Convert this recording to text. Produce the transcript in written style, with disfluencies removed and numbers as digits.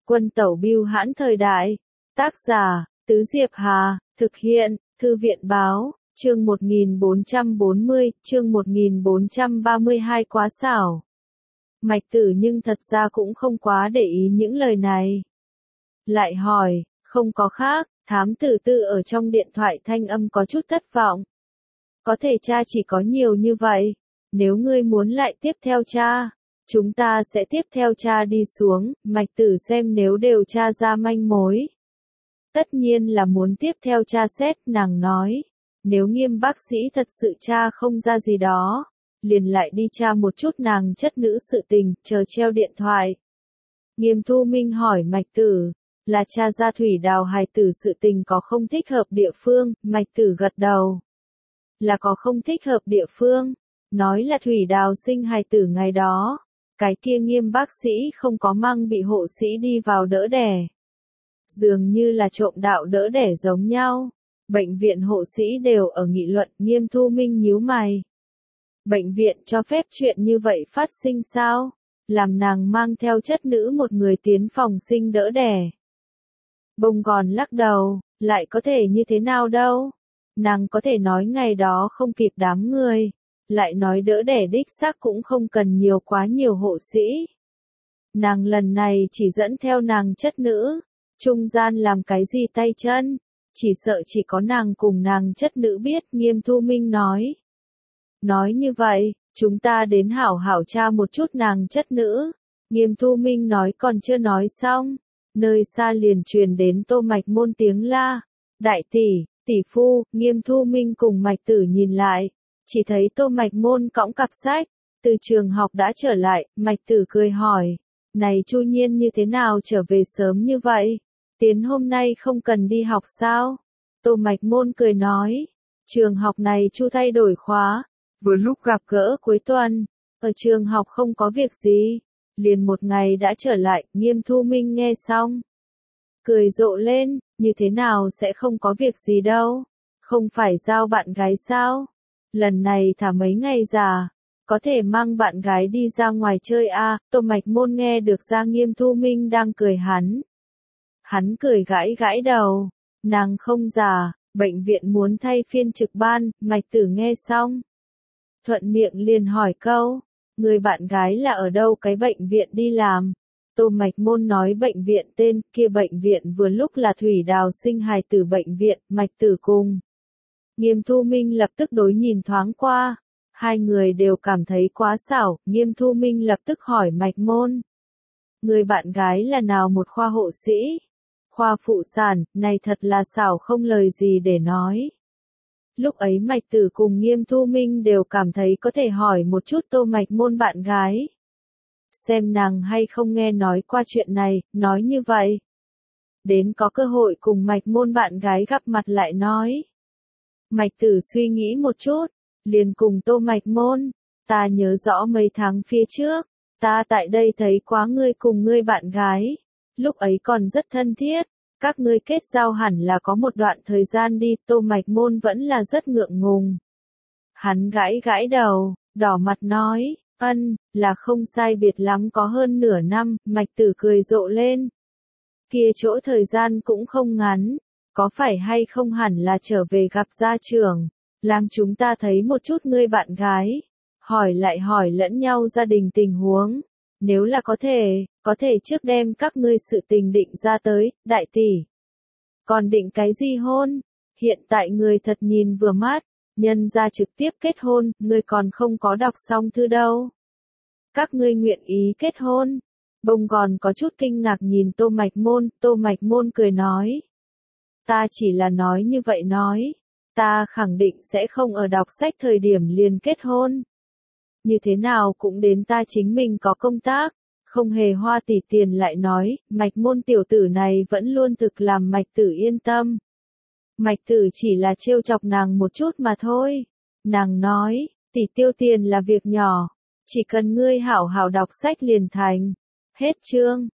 Quân tẩu bưu hãn thời đại. Tác giả, Tứ Diệp Hà, thực hiện, Thư viện báo, chương 1440, chương 1432 quá xảo. Mạch Tử nhưng thật ra cũng không quá để ý những lời này. Lại hỏi, không có khác, thám tử Tư ở trong điện thoại thanh âm có chút thất vọng. Có thể cha chỉ có nhiều như vậy, nếu ngươi muốn lại tiếp theo cha, chúng ta sẽ tiếp theo cha đi xuống, Mạch Tử xem nếu đều tra ra manh mối. Tất nhiên là muốn tiếp theo tra xét, nàng nói. Nếu Nghiêm bác sĩ thật sự tra không ra gì đó, liền lại đi tra một chút nàng chất nữ sự tình, chờ treo điện thoại. Nghiêm Thu Minh hỏi Mạch Tử, là tra ra Thủy Đào hài tử sự tình có không thích hợp địa phương, Mạch Tử gật đầu. Là có không thích hợp địa phương, nói là Thủy Đào sinh hài tử ngày đó, cái kia Nghiêm bác sĩ không có mang bị hộ sĩ đi vào đỡ đẻ. Dường như là trộm đạo đỡ đẻ giống nhau. Bệnh viện hộ sĩ đều ở nghị luận, Nghiêm Thu Minh nhíu mày. Bệnh viện cho phép chuyện như vậy phát sinh sao? Làm nàng mang theo chất nữ một người tiến phòng sinh đỡ đẻ. Bông Gòn lắc đầu, lại có thể như thế nào đâu? Nàng có thể nói ngày đó không kịp đám người, lại nói đỡ đẻ đích xác cũng không cần quá nhiều hộ sĩ. Nàng lần này chỉ dẫn theo nàng chất nữ, trung gian làm cái gì tay chân? Chỉ sợ chỉ có nàng cùng nàng chất nữ biết, Nghiêm Thu Minh nói. Nói như vậy, chúng ta đến hảo hảo tra một chút nàng chất nữ. Nghiêm Thu Minh nói còn chưa nói xong. Nơi xa liền truyền đến Tô Mạch Môn tiếng la. Đại tỷ, tỷ phu, Nghiêm Thu Minh cùng Mạch Tử nhìn lại. Chỉ thấy Tô Mạch Môn cõng cặp sách. Từ trường học đã trở lại, Mạch Tử cười hỏi. Này Chu Nhiên như thế nào trở về sớm như vậy? Tiến hôm nay không cần đi học sao? Tô Mạch Môn cười nói. Trường học này Chu thay đổi khóa. Vừa lúc gặp gỡ cuối tuần. Ở trường học không có việc gì. Liền một ngày đã trở lại, Nghiêm Thu Minh nghe xong. Cười rộ lên, như thế nào sẽ không có việc gì đâu. Không phải giao bạn gái sao? Lần này thả mấy ngày già. Có thể mang bạn gái đi ra ngoài chơi à? Tô Mạch Môn nghe được ra Nghiêm Thu Minh đang cười hắn. Hắn cười gãi gãi đầu, nàng không già, bệnh viện muốn thay phiên trực ban, Mạch Tử nghe xong. Thuận miệng liền hỏi câu, người bạn gái là ở đâu cái bệnh viện đi làm? Tô Mạch Môn nói bệnh viện tên, kia bệnh viện vừa lúc là Thủy Đào sinh hài tử bệnh viện, Mạch Tử cùng. Nghiêm Thu Minh lập tức đối nhìn thoáng qua, hai người đều cảm thấy quá xảo, Nghiêm Thu Minh lập tức hỏi Mạch Môn. Người bạn gái là nào một khoa hộ sĩ? Khoa phụ sản, này thật là xảo không lời gì để nói. Lúc ấy Mạch Tử cùng Nghiêm Thu Minh đều cảm thấy có thể hỏi một chút Tô Mạch Môn bạn gái. Xem nàng hay không nghe nói qua chuyện này, nói như vậy. Đến có cơ hội cùng Mạch Môn bạn gái gặp mặt lại nói. Mạch Tử suy nghĩ một chút, liền cùng Tô Mạch Môn. Ta nhớ rõ mấy tháng phía trước, ta tại đây thấy quá ngươi cùng ngươi bạn gái. Lúc ấy còn rất thân thiết, các ngươi kết giao hẳn là có một đoạn thời gian đi, Tô Mạch Môn vẫn là rất ngượng ngùng. Hắn gãi gãi đầu, đỏ mặt nói, là không sai biệt lắm có hơn nửa năm, Mạch Tử cười rộ lên. Kia chỗ thời gian cũng không ngắn, có phải hay không hẳn là trở về gặp gia trưởng, làm chúng ta thấy một chút ngươi bạn gái, hỏi lại hỏi lẫn nhau gia đình tình huống. Nếu là có thể trước đem các ngươi sự tình định ra tới, đại tỷ. Còn định cái gì hôn? Hiện tại người thật nhìn vừa mắt, nhân ra trực tiếp kết hôn, ngươi còn không có đọc xong thư đâu. Các ngươi nguyện ý kết hôn. Bông Gòn có chút kinh ngạc nhìn Tô Mạch Môn cười nói. Ta chỉ là nói như vậy nói, ta khẳng định sẽ không ở đọc sách thời điểm liền kết hôn. Như thế nào cũng đến ta chính mình có công tác, không hề hoa tỷ tiền lại nói, Mạch Môn tiểu tử này vẫn luôn thực làm Mạch Tử yên tâm. Mạch Tử chỉ là trêu chọc nàng một chút mà thôi. Nàng nói, tỷ tiêu tiền là việc nhỏ, chỉ cần ngươi hảo hảo đọc sách liền thành. Hết chương.